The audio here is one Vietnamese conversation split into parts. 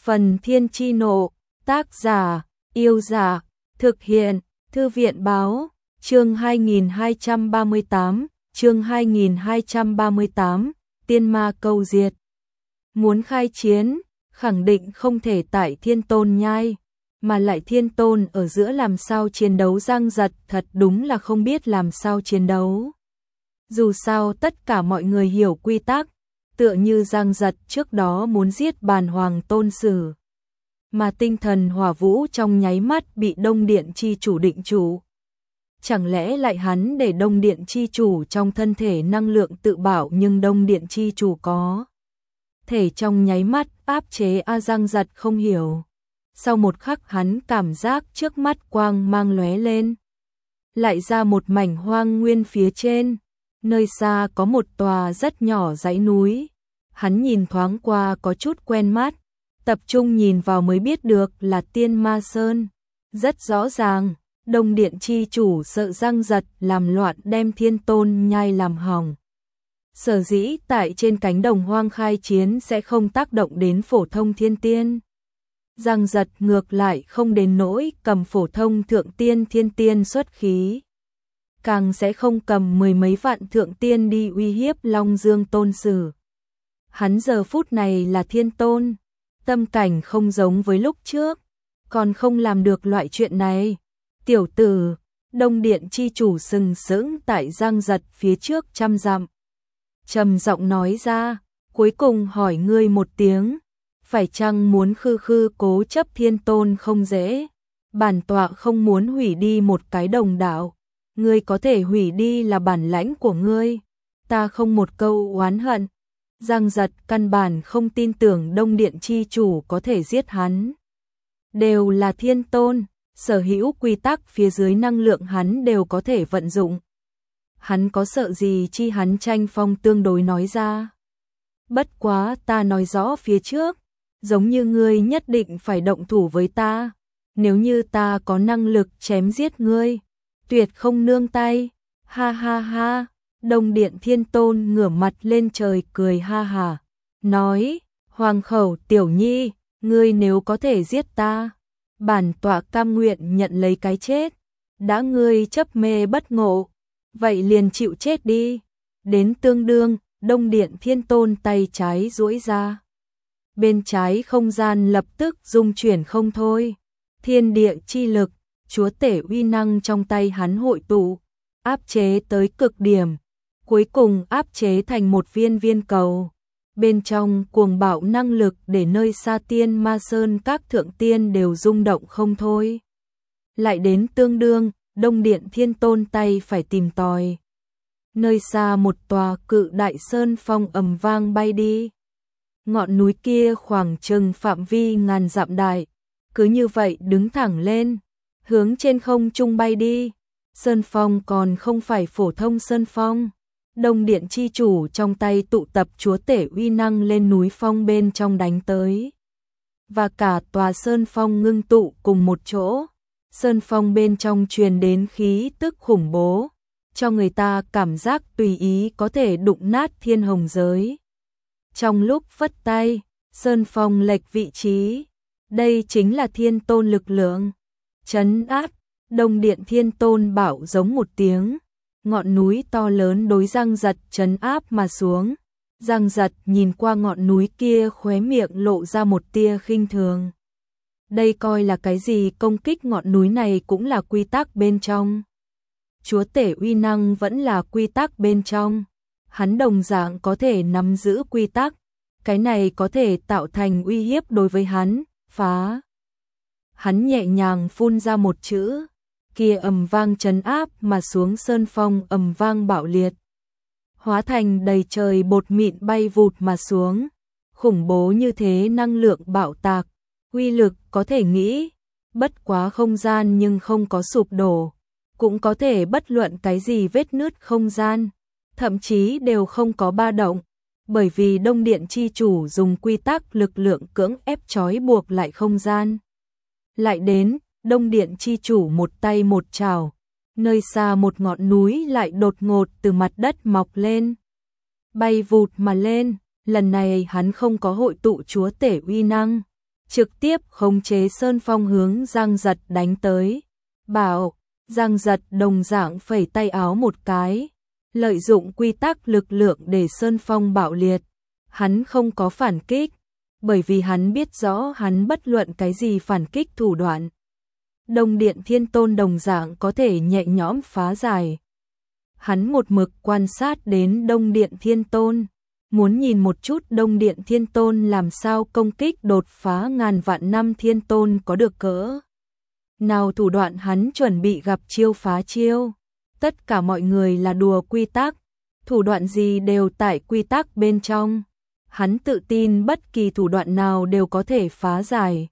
Phần Thiên Chi Nộ, tác giả, Yêu Giả, thực hiện, Thư viện Báo, chương 2238, chương 2238, Tiên Ma Câu Diệt. Muốn khai chiến, khẳng định không thể tại Thiên Tôn Nhai, mà lại Thiên Tôn ở giữa làm sao chiến đấu giang giật, thật đúng là không biết làm sao chiến đấu. Dù sao tất cả mọi người hiểu quy tắc, tựa như giang giật trước đó muốn giết Bàn Hoàng Tôn Sử, mà tinh thần hỏa vũ trong nháy mắt bị Đông Điện chi chủ định chủ. Chẳng lẽ lại hắn để Đông Điện chi chủ trong thân thể năng lượng tự bảo, nhưng Đông Điện chi chủ có thể trong nháy mắt áp chế giang giật không hiểu. Sau một khắc hắn cảm giác trước mắt quang mang lóe lên, lại ra một mảnh hoang nguyên phía trên, nơi xa có một tòa rất nhỏ dãy núi. Hắn nhìn thoáng qua có chút quen mắt, tập trung nhìn vào mới biết được là Tiên Ma Sơn. Rất rõ ràng, Đông Điện chi chủ sợ giang giật làm loạn đem Thiên Tôn Nhai làm hỏng. Sở dĩ tại trên cánh đồng hoang khai chiến sẽ không tác động đến phổ thông thiên tiên. Giang giật ngược lại không đến nỗi cầm phổ thông thượng tiên thiên tiên xuất khí, càng sẽ không cầm mười mấy vạn thượng tiên đi uy hiếp Long Dương Tôn Sử. Hắn giờ phút này là Thiên Tôn, tâm cảnh không giống với lúc trước, còn không làm được loại chuyện này. Tiểu tử, Đông Điện chi chủ sừng sững tại giang giật phía trước 100 dặm, trầm giọng nói ra, cuối cùng hỏi ngươi một tiếng, phải chăng muốn khư khư cố chấp Thiên Tôn không dễ, bản tọa không muốn hủy đi một cái đồng đạo, ngươi có thể hủy đi là bản lãnh của ngươi, ta không một câu oán hận. Giang giật căn bản không tin tưởng Đông Điện chi chủ có thể giết hắn. Đều là Thiên Tôn, sở hữu quy tắc phía dưới năng lượng hắn đều có thể vận dụng. Hắn có sợ gì chi, hắn tranh phong tương đối nói ra. Bất quá ta nói rõ phía trước, giống như ngươi nhất định phải động thủ với ta. Nếu như ta có năng lực chém giết ngươi, tuyệt không nương tay. Ha ha ha. Đông Điện Thiên Tôn ngửa mặt lên trời cười ha hả, nói, Hoàng khẩu tiểu nhi, ngươi nếu có thể giết ta, bản tọa cam nguyện nhận lấy cái chết. Đã ngươi chấp mê bất ngộ, vậy liền chịu chết đi. Đến tương đương, Đông Điện Thiên Tôn tay trái duỗi ra, bên trái không gian lập tức rung chuyển không thôi. Thiên địa chi lực, chúa tể uy năng trong tay hắn hội tụ, áp chế tới cực điểm, cuối cùng áp chế thành một viên viên cầu. Bên trong cuồng bạo năng lực để nơi xa Tiên Ma Sơn các thượng tiên đều rung động không thôi. Lại đến tương đương, Đông Điện Thiên Tôn tay phải tìm tòi. Nơi xa một tòa cự đại sơn phong ầm vang bay đi. Ngọn núi kia khoảng chừng phạm vi ngàn dặm đại, cứ như vậy đứng thẳng lên, hướng trên không trung bay đi. Sơn phong còn không phải phổ thông sơn phong. Đông Điện chi chủ trong tay tụ tập chúa tể uy năng lên núi phong bên trong đánh tới. Và cả tòa sơn phong ngưng tụ cùng một chỗ. Sơn phong bên trong truyền đến khí tức khủng bố, cho người ta cảm giác tùy ý có thể đụng nát thiên hồng giới. Trong lúc phất tay, sơn phong lệch vị trí. Đây chính là Thiên Tôn lực lượng. Trấn áp, Đông Điện Thiên Tôn bảo giống một tiếng. Ngọn núi to lớn đối giang giật trấn áp mà xuống. Giang giật nhìn qua ngọn núi kia, khóe miệng lộ ra một tia khinh thường. Đây coi là cái gì, công kích ngọn núi này cũng là quy tắc bên trong. Chúa tể uy năng vẫn là quy tắc bên trong. Hắn đồng dạng có thể nắm giữ quy tắc. Cái này có thể tạo thành uy hiếp đối với hắn, phá. Hắn nhẹ nhàng phun ra một chữ. Kia ầm vang trấn áp mà xuống sơn phong ầm vang bạo liệt, hóa thành đầy trời bột mịn bay vụt mà xuống. Khủng bố như thế năng lượng bạo tạc, uy lực có thể nghĩ, bất quá không gian nhưng không có sụp đổ, cũng có thể bất luận cái gì vết nứt không gian, thậm chí đều không có ba động, bởi vì Đông Điện chi chủ dùng quy tắc lực lượng cưỡng ép trói buộc lại không gian. Lại đến Đông Điện chi chủ một tay một chảo, nơi xa một ngọn núi lại đột ngột từ mặt đất mọc lên, bay vụt mà lên. Lần này hắn không có hội tụ chúa tể uy năng, trực tiếp khống chế Sơn Phong hướng Giang Giật đánh tới. Bảo, Giang Giật đồng dạng phẩy tay áo một cái, lợi dụng quy tắc lực lượng để Sơn Phong bạo liệt. Hắn không có phản kích, bởi vì hắn biết rõ hắn bất luận cái gì phản kích thủ đoạn. Đông Điện Thiên Tôn đồng dạng có thể nhẹ nhõm phá giải. Hắn một mực quan sát đến Đông Điện Thiên Tôn, muốn nhìn một chút Đông Điện Thiên Tôn làm sao công kích đột phá ngàn vạn năm Thiên Tôn có được cỡ nào thủ đoạn. Hắn chuẩn bị gặp chiêu phá chiêu. Tất cả mọi người là đùa quy tắc, thủ đoạn gì đều tại quy tắc bên trong. Hắn tự tin bất kỳ thủ đoạn nào đều có thể phá giải.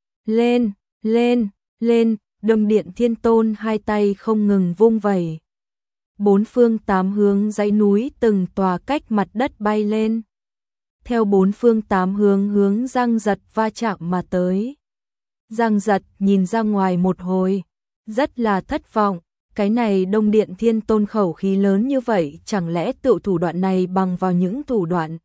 Lên, lên, lên, Đông Điện Thiên Tôn hai tay không ngừng vung vẩy. Bốn phương tám hướng dãy núi từng tòa cách mặt đất bay lên. Theo bốn phương tám hướng hướng Giang Giật va chạm mà tới. Giang Giật nhìn ra ngoài một hồi, rất là thất vọng. Cái này Đông Điện Thiên Tôn khẩu khí lớn như vậy, chẳng lẽ tự thủ đoạn này bằng vào những thủ đoạn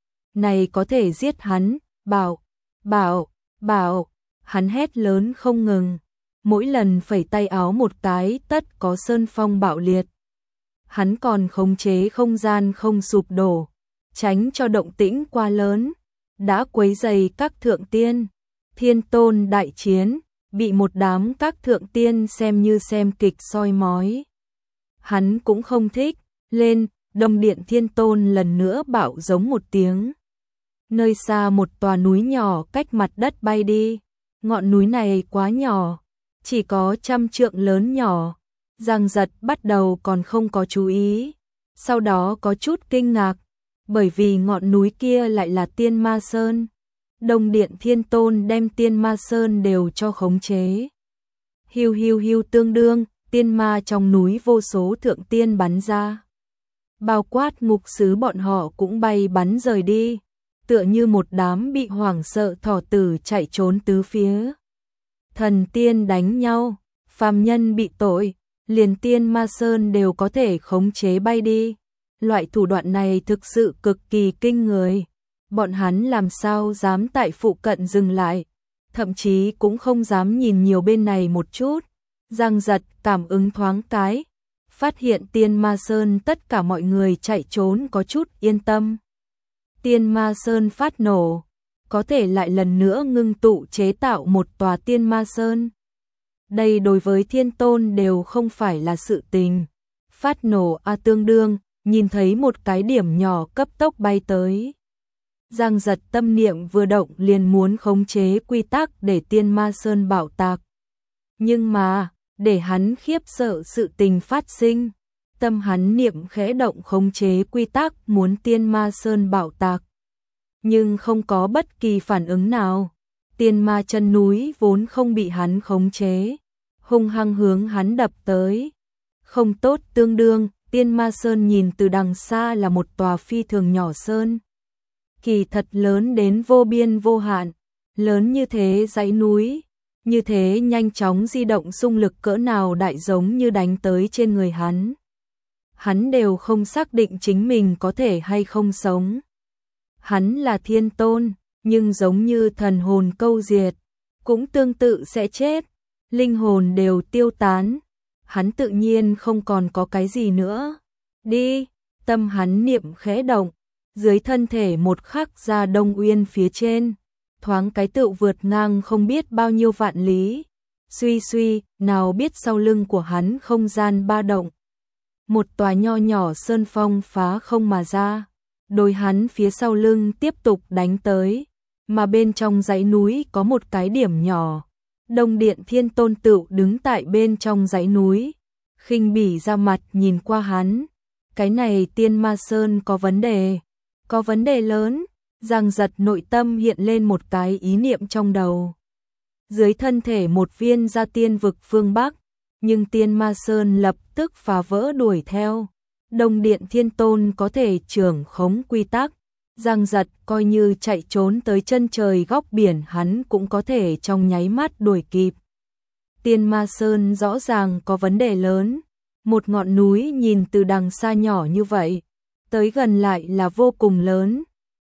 này có thể giết hắn? Bảo, bảo, bảo, hắn hét lớn không ngừng. Mỗi lần phẩy tay áo một cái tất có Sơn Phong bạo liệt. Hắn còn khống chế không gian không sụp đổ, tránh cho động tĩnh quá lớn, đã quấy rầy các thượng tiên. Thiên Tôn đại chiến, bị một đám các thượng tiên xem như xem kịch soi mói. Hắn cũng không thích. Lên, Đông Điện Thiên Tôn lần nữa bạo giống một tiếng. Nơi xa một tòa núi nhỏ cách mặt đất bay đi. Ngọn núi này quá nhỏ, chỉ có 100 trượng lớn nhỏ. Giang Giật bắt đầu còn không có chú ý, sau đó có chút kinh ngạc, bởi vì ngọn núi kia lại là Tiên Ma Sơn. Đông Điện Thiên Tôn đem Tiên Ma Sơn đều cho khống chế. Hiu hiu hiu, tương đương, tiên ma trong núi vô số thượng tiên bắn ra. Bao quát ngục sứ bọn họ cũng bay bắn rời đi, tựa như một đám bị hoảng sợ thỏ tử chạy trốn tứ phía. Thần tiên đánh nhau, phàm nhân bị tội, liền Tiên Ma Sơn đều có thể khống chế bay đi. Loại thủ đoạn này thực sự cực kỳ kinh người. Bọn hắn làm sao dám tại phụ cận dừng lại, thậm chí cũng không dám nhìn nhiều bên này một chút. Giang Giật cảm ứng thoáng cái, phát hiện Tiên Ma Sơn tất cả mọi người chạy trốn có chút yên tâm. Tiên Ma Sơn phát nổ, có thể lại lần nữa ngưng tụ chế tạo một tòa Tiên Ma Sơn. Đây đối với Thiên Tôn đều không phải là sự tình. Phát nổ tương đương, nhìn thấy một cái điểm nhỏ cấp tốc bay tới. Giang Giật tâm niệm vừa động liền muốn khống chế quy tắc để Tiên Ma Sơn bạo tạc. Nhưng mà, để hắn khiếp sợ sự tình phát sinh, tâm hắn niệm khẽ động khống chế quy tắc muốn Tiên Ma Sơn bạo tạc. Nhưng không có bất kỳ phản ứng nào. Tiên Ma chân núi vốn không bị hắn khống chế, hung hăng hướng hắn đập tới. Không tốt, tương đương, Tiên Ma Sơn nhìn từ đằng xa là một tòa phi thường nhỏ sơn. Kỳ thật lớn đến vô biên vô hạn, lớn như thế dãy núi, như thế nhanh chóng di động xung lực cỡ nào đại giống như đánh tới trên người hắn. Hắn đều không xác định chính mình có thể hay không sống. Hắn là Thiên Tôn, nhưng giống như thần hồn câu diệt, cũng tương tự sẽ chết, linh hồn đều tiêu tán. Hắn tự nhiên không còn có cái gì nữa. Đi, tâm hắn niệm khẽ động, dưới thân thể một khắc ra Đông Uyên phía trên, thoáng cái tựu vượt ngang không biết bao nhiêu vạn lý. Suy suy, nào biết sau lưng của hắn không gian ba động. Một tòa nho nhỏ sơn phong phá không mà ra, đối hắn phía sau lưng tiếp tục đánh tới, mà bên trong dãy núi có một cái điểm nhỏ. Đông Điện Thiên Tôn tựu đứng tại bên trong dãy núi, khinh bỉ ra mặt nhìn qua hắn. Cái này Tiên Ma Sơn có vấn đề. Có vấn đề lớn. Giang Giật nội tâm hiện lên một cái ý niệm trong đầu. Dưới thân thể một viên ra tiên vực phương Bắc, nhưng Tiên Ma Sơn lập tức phá vỡ đuổi theo. Đông Điện Thiên Tôn có thể trưởng khống quy tắc. Giang Giật coi như chạy trốn tới chân trời góc biển hắn cũng có thể trong nháy mắt đuổi kịp. Tiên Ma Sơn rõ ràng có vấn đề lớn. Một ngọn núi nhìn từ đằng xa nhỏ như vậy, tới gần lại là vô cùng lớn.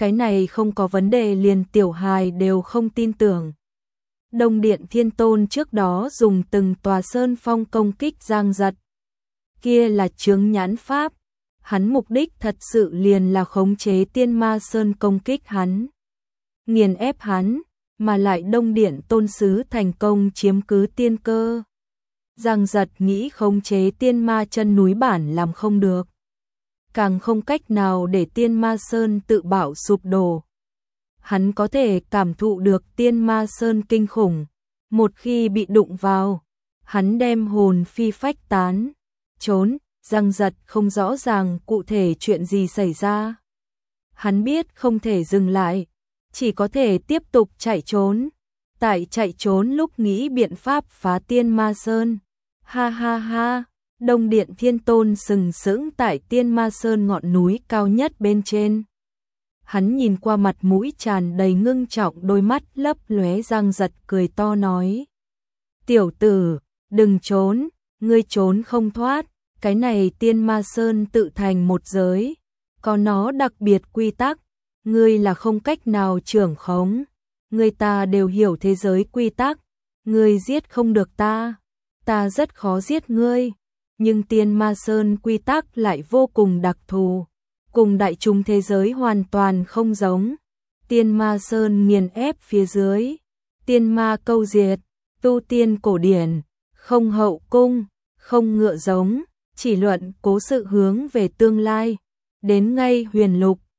Cái này không có vấn đề, liền tiểu hài đều không tin tưởng. Đông Điện Thiên Tôn trước đó dùng từng tòa sơn phong công kích Giang Giật. Kia là chướng nhãn pháp, hắn mục đích thật sự liền là khống chế Tiên Ma Sơn công kích hắn, nghiền ép hắn, mà lại Đông Điện Tôn Sứ thành công chiếm cứ tiên cơ. Giang Giật nghĩ khống chế Tiên Ma chân núi bản làm không được, càng không cách nào để Tiên Ma Sơn tự bảo sụp đổ. Hắn có thể cảm thụ được Tiên Ma Sơn kinh khủng, một khi bị đụng vào, hắn đem hồn phi phách tán, trốn. Giang Giật không rõ ràng cụ thể chuyện gì xảy ra. Hắn biết không thể dừng lại, chỉ có thể tiếp tục chạy trốn. Tại chạy trốn lúc nghĩ biện pháp phá Tiên Ma Sơn. Ha ha ha, Đông Điện Thiên Tôn sừng sững tại Tiên Ma Sơn ngọn núi cao nhất bên trên. Hắn nhìn qua mặt mũi tràn đầy ngưng trọng, đôi mắt lấp lóe. Giang Giật cười to nói: "Tiểu tử, đừng trốn, ngươi trốn không thoát. Cái này Tiên Ma Sơn tự thành một giới, có nó đặc biệt quy tắc, ngươi là không cách nào trưởng khống. Người ta đều hiểu thế giới quy tắc, ngươi giết không được ta, ta rất khó giết ngươi, nhưng Tiên Ma Sơn quy tắc lại vô cùng đặc thù, cùng đại chúng thế giới hoàn toàn không giống. Tiên Ma Sơn nghiền ép phía dưới, tiên ma câu diệt, tu tiên cổ điển, không hậu cung, không ngựa giống, chỉ luận cố sự hướng về tương lai, đến ngay huyền lục,